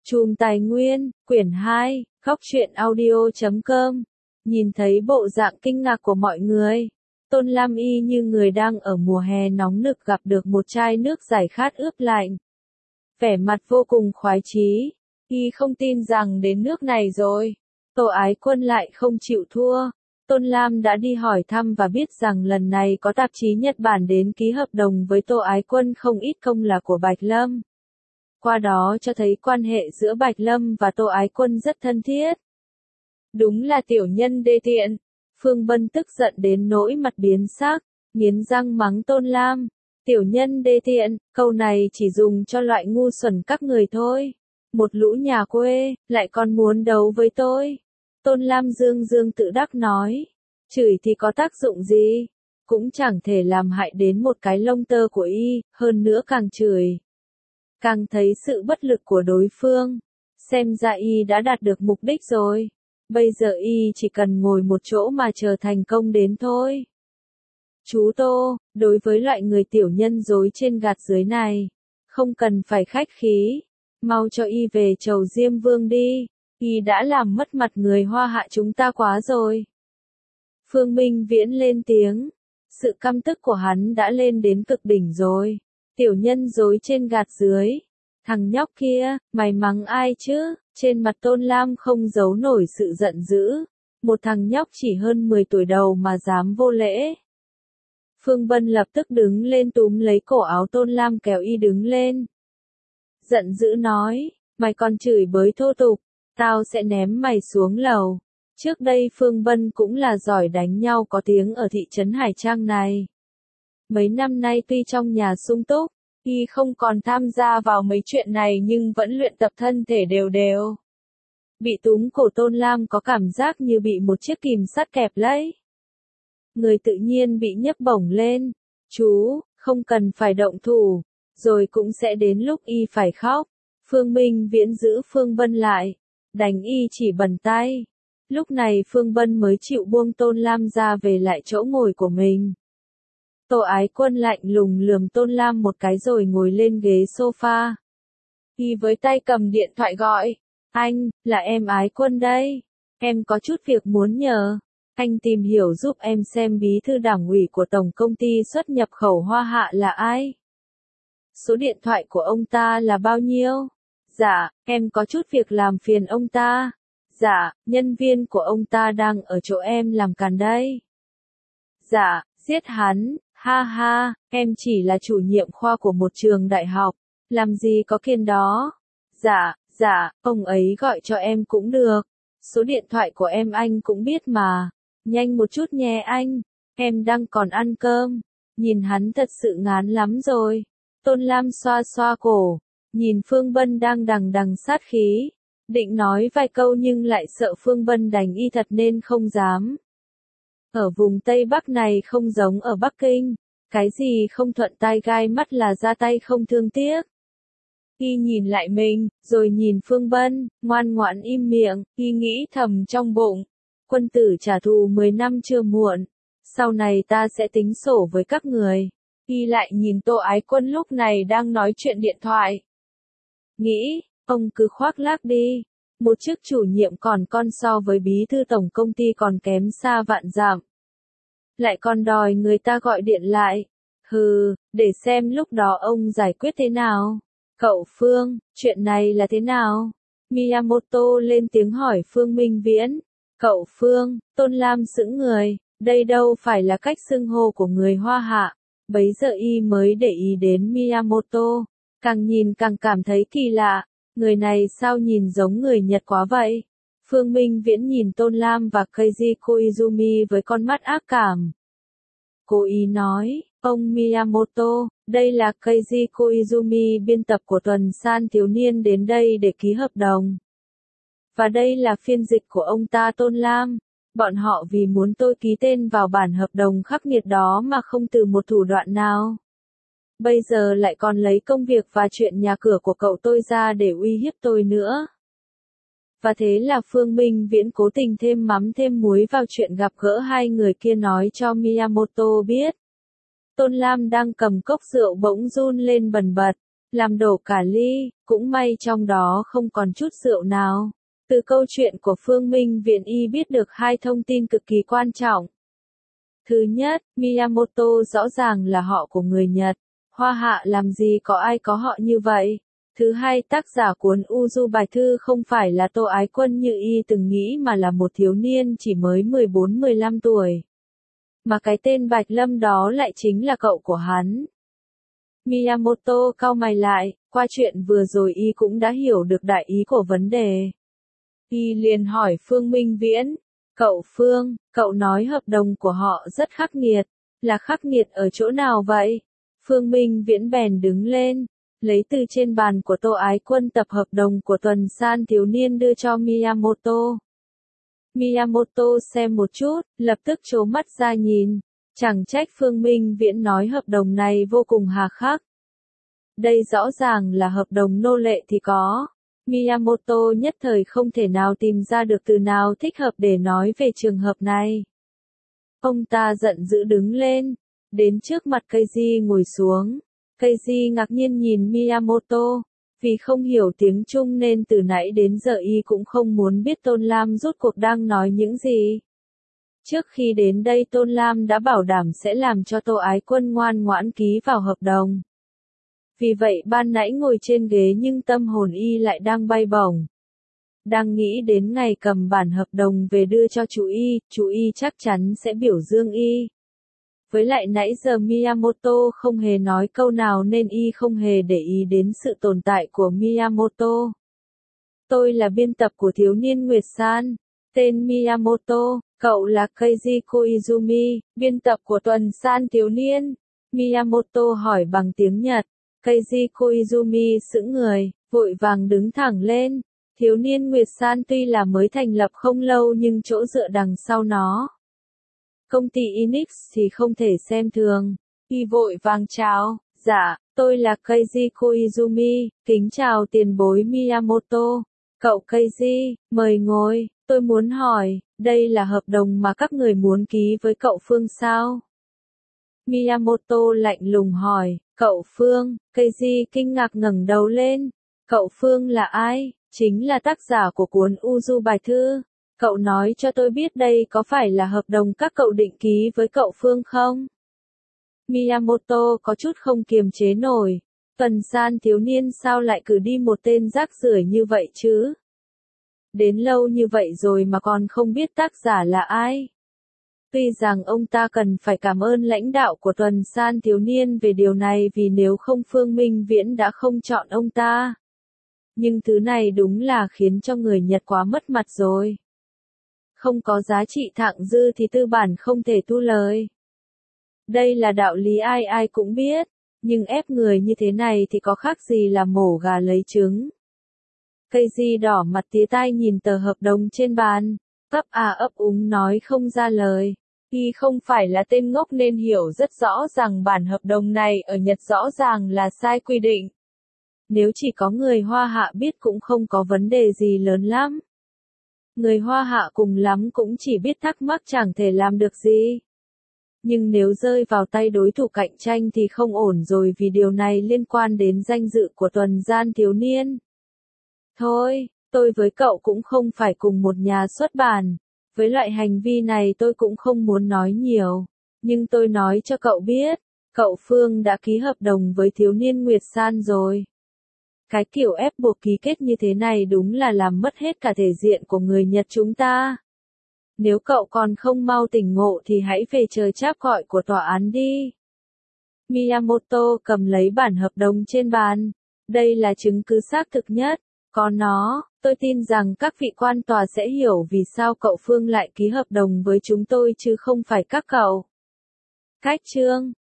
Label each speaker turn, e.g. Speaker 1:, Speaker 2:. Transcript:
Speaker 1: Chùm Tài Nguyên, quyển 2, Góc truyện audio.com. Nhìn thấy bộ dạng kinh ngạc của mọi người, Tôn Lam y như người đang ở mùa hè nóng nực gặp được một chai nước giải khát ướp lạnh. Vẻ mặt vô cùng khoái chí, y không tin rằng đến nước này rồi, Tô Ái Quân lại không chịu thua. Tôn Lam đã đi hỏi thăm và biết rằng lần này có tạp chí Nhật Bản đến ký hợp đồng với Tô Ái Quân không ít công là của Bạch Lâm. Qua đó cho thấy quan hệ giữa Bạch Lâm và Tô Ái Quân rất thân thiết. Đúng là tiểu nhân đê tiện. Phương Bân tức giận đến nỗi mặt biến sắc, nghiến răng mắng Tôn Lam. Tiểu nhân đê tiện, câu này chỉ dùng cho loại ngu xuẩn các người thôi. Một lũ nhà quê, lại còn muốn đấu với tôi. Tôn Lam dương dương tự đắc nói. Chửi thì có tác dụng gì? Cũng chẳng thể làm hại đến một cái lông tơ của y, hơn nữa càng chửi, càng thấy sự bất lực của đối phương. Xem ra y đã đạt được mục đích rồi. Bây giờ y chỉ cần ngồi một chỗ mà chờ thành công đến thôi. Chú Tô, đối với loại người tiểu nhân dối trên gạt dưới này, không cần phải khách khí. Mau cho y về chầu Diêm Vương đi. Y đã làm mất mặt người Hoa Hạ chúng ta quá rồi. Phương Minh Viễn lên tiếng. Sự căm tức của hắn đã lên đến cực đỉnh rồi. Tiểu nhân dối trên gạt dưới. Thằng nhóc kia, mày mắng ai chứ? Trên mặt Tôn Lam không giấu nổi sự giận dữ. Một thằng nhóc chỉ hơn 10 tuổi đầu mà dám vô lễ. Phương Bân lập tức đứng lên túm lấy cổ áo Tôn Lam kéo y đứng lên. Giận dữ nói, mày còn chửi bới thô tục, tao sẽ ném mày xuống lầu. Trước đây Phương Bân cũng là giỏi đánh nhau có tiếng ở thị trấn Hải Trang này. Mấy năm nay tuy trong nhà sung túc, y không còn tham gia vào mấy chuyện này nhưng vẫn luyện tập thân thể đều đều. Bị túm cổ Tôn Lam có cảm giác như bị một chiếc kìm sắt kẹp lấy. Người tự nhiên bị nhấc bổng lên. Chú, không cần phải động thủ, rồi cũng sẽ đến lúc y phải khóc. Phương Minh Viễn giữ Phương Bân lại, đánh y chỉ bẩn tay. Lúc này Phương Bân mới chịu buông Tôn Lam ra về lại chỗ ngồi của mình. Tô Ái Quân lạnh lùng lườm Tôn Lam một cái rồi ngồi lên ghế sofa. Y với tay cầm điện thoại gọi. Anh, là em Ái Quân đây. Em có chút việc muốn nhờ. Anh tìm hiểu giúp em xem bí thư đảng ủy của tổng công ty xuất nhập khẩu Hoa Hạ là ai. Số điện thoại của ông ta là bao nhiêu? Dạ, em có chút việc làm phiền ông ta. Dạ, nhân viên của ông ta đang ở chỗ em làm càn đây. Dạ, giết hắn, ha ha, em chỉ là chủ nhiệm khoa của một trường đại học, làm gì có kiên đó. Dạ, ông ấy gọi cho em cũng được. Số điện thoại của em anh cũng biết mà. Nhanh một chút nhé anh, em đang còn ăn cơm. Nhìn hắn thật sự ngán lắm rồi. Tôn Lam xoa xoa cổ, nhìn Phương Bân đang đằng đằng sát khí. Định nói vài câu nhưng lại sợ Phương Bân đánh y thật nên không dám. Ở vùng Tây Bắc này không giống ở Bắc Kinh, cái gì không thuận tai gai mắt là ra tay không thương tiếc. Y nhìn lại mình, rồi nhìn Phương Bân, ngoan ngoãn im miệng, y nghĩ thầm trong bụng. Quân tử trả thù 10 năm chưa muộn, sau này ta sẽ tính sổ với các người. Y lại nhìn Tô Ái Quân lúc này đang nói chuyện điện thoại. Nghĩ, ông cứ khoác lác đi. Một chức chủ nhiệm còn con so với bí thư tổng công ty còn kém xa vạn dặm. Lại còn đòi người ta gọi điện lại. Hừ, để xem lúc đó ông giải quyết thế nào. Cậu Phương, chuyện này là thế nào? Miyamoto lên tiếng hỏi Phương Minh Viễn. Cậu Phương, Tôn Lam sững người, đây đâu phải là cách xưng hô của người Hoa Hạ. Bấy giờ y mới để ý đến Miyamoto, càng nhìn càng cảm thấy kỳ lạ. Người này sao nhìn giống người Nhật quá vậy? Phương Minh Viễn nhìn Tôn Lam và Keiji Koizumi với con mắt ác cảm. Cố ý nói, ông Miyamoto, đây là Keiji Koizumi biên tập của tuần san thiếu niên đến đây để ký hợp đồng. Và đây là phiên dịch của ông ta Tôn Lam. Bọn họ vì muốn tôi ký tên vào bản hợp đồng khắc nghiệt đó mà không từ một thủ đoạn nào. Bây giờ lại còn lấy công việc và chuyện nhà cửa của cậu tôi ra để uy hiếp tôi nữa. Và thế là Phương Minh Viễn cố tình thêm mắm thêm muối vào chuyện gặp gỡ hai người kia nói cho Miyamoto biết. Tôn Lam đang cầm cốc rượu bỗng run lên bần bật, làm đổ cả ly, cũng may trong đó không còn chút rượu nào. Từ câu chuyện của Phương Minh Viễn y biết được hai thông tin cực kỳ quan trọng. Thứ nhất, Miyamoto rõ ràng là họ của người Nhật. Hoa Hạ làm gì có ai có họ như vậy. Thứ hai, tác giả cuốn Uju bài thư không phải là Tô Ái Quân như y từng nghĩ mà là một thiếu niên chỉ mới 14-15 tuổi. Mà cái tên Bạch Lâm đó lại chính là cậu của hắn. Miyamoto cau mày lại, qua chuyện vừa rồi y cũng đã hiểu được đại ý của vấn đề. Y liền hỏi Phương Minh Viễn, cậu Phương, cậu nói hợp đồng của họ rất khắc nghiệt, là khắc nghiệt ở chỗ nào vậy? Phương Minh Viễn bèn đứng lên, lấy từ trên bàn của Tô Ái Quân tập hợp đồng của Tuần San thiếu niên đưa cho Miyamoto. Miyamoto xem một chút, lập tức trố mắt ra nhìn, chẳng trách Phương Minh Viễn nói hợp đồng này vô cùng hà khắc. Đây rõ ràng là hợp đồng nô lệ thì có. Miyamoto nhất thời không thể nào tìm ra được từ nào thích hợp để nói về trường hợp này. Ông ta giận dữ đứng lên, đến trước mặt Keiji ngồi xuống. Keiji ngạc nhiên nhìn Miyamoto, vì không hiểu tiếng Trung nên từ nãy đến giờ y cũng không muốn biết Tôn Lam rốt cuộc đang nói những gì. Trước khi đến đây Tôn Lam đã bảo đảm sẽ làm cho Tô Ái Quân ngoan ngoãn ký vào hợp đồng. Vì vậy ban nãy ngồi trên ghế nhưng tâm hồn y lại đang bay bổng. Đang nghĩ đến ngày cầm bản hợp đồng về đưa cho chú y chắc chắn sẽ biểu dương y. Với lại nãy giờ Miyamoto không hề nói câu nào nên y không hề để ý đến sự tồn tại của Miyamoto. Tôi là biên tập của Thiếu niên Nguyệt San, tên Miyamoto, cậu là Keiji Koizumi, biên tập của Tuần San thiếu niên. Miyamoto hỏi bằng tiếng Nhật. Keiji Koizumi sững người, vội vàng đứng thẳng lên. Thiếu niên Nguyệt San tuy là mới thành lập không lâu nhưng chỗ dựa đằng sau nó. Công ty Enix thì không thể xem thường. Y vội vàng chào, dạ, tôi là Keiji Koizumi, kính chào tiền bối Miyamoto. Cậu Keiji, mời ngồi, tôi muốn hỏi, đây là hợp đồng mà các người muốn ký với cậu Phương sao? Miyamoto lạnh lùng hỏi, cậu Phương, Keiji kinh ngạc ngẩng đầu lên. Cậu Phương là ai? Chính là tác giả của cuốn Uju bài thư. Cậu nói cho tôi biết đây có phải là hợp đồng các cậu định ký với cậu Phương không? Miyamoto có chút không kiềm chế nổi. Tuần San thiếu niên sao lại cử đi một tên rác rưởi như vậy chứ? Đến lâu như vậy rồi mà còn không biết tác giả là ai? Tuy rằng ông ta cần phải cảm ơn lãnh đạo của Tuần San thiếu niên về điều này vì nếu không Phương Minh Viễn đã không chọn ông ta. Nhưng thứ này đúng là khiến cho người Nhật quá mất mặt rồi. Không có giá trị thặng dư thì tư bản không thể tu lời. Đây là đạo lý ai ai cũng biết, nhưng ép người như thế này thì có khác gì là mổ gà lấy trứng. Keiji đỏ mặt tía tai nhìn tờ hợp đồng trên bàn, ấp úng nói không ra lời. Y không phải là tên ngốc nên hiểu rất rõ rằng bản hợp đồng này ở Nhật rõ ràng là sai quy định. Nếu chỉ có người Hoa Hạ biết cũng không có vấn đề gì lớn lắm. Người Hoa Hạ cùng lắm cũng chỉ biết thắc mắc chẳng thể làm được gì. Nhưng nếu rơi vào tay đối thủ cạnh tranh thì không ổn rồi vì điều này liên quan đến danh dự của Tuần San thiếu niên. Thôi, tôi với cậu cũng không phải cùng một nhà xuất bản. Với loại hành vi này tôi cũng không muốn nói nhiều. Nhưng tôi nói cho cậu biết, cậu Phương đã ký hợp đồng với thiếu niên Nguyệt San rồi. Cái kiểu ép buộc ký kết như thế này đúng là làm mất hết cả thể diện của người Nhật chúng ta. Nếu cậu còn không mau tỉnh ngộ thì hãy về chờ tráp gọi của tòa án đi. Miyamoto cầm lấy bản hợp đồng trên bàn. Đây là chứng cứ xác thực nhất. Có nó, tôi tin rằng các vị quan tòa sẽ hiểu vì sao cậu Phương lại ký hợp đồng với chúng tôi chứ không phải các cậu. Cách chương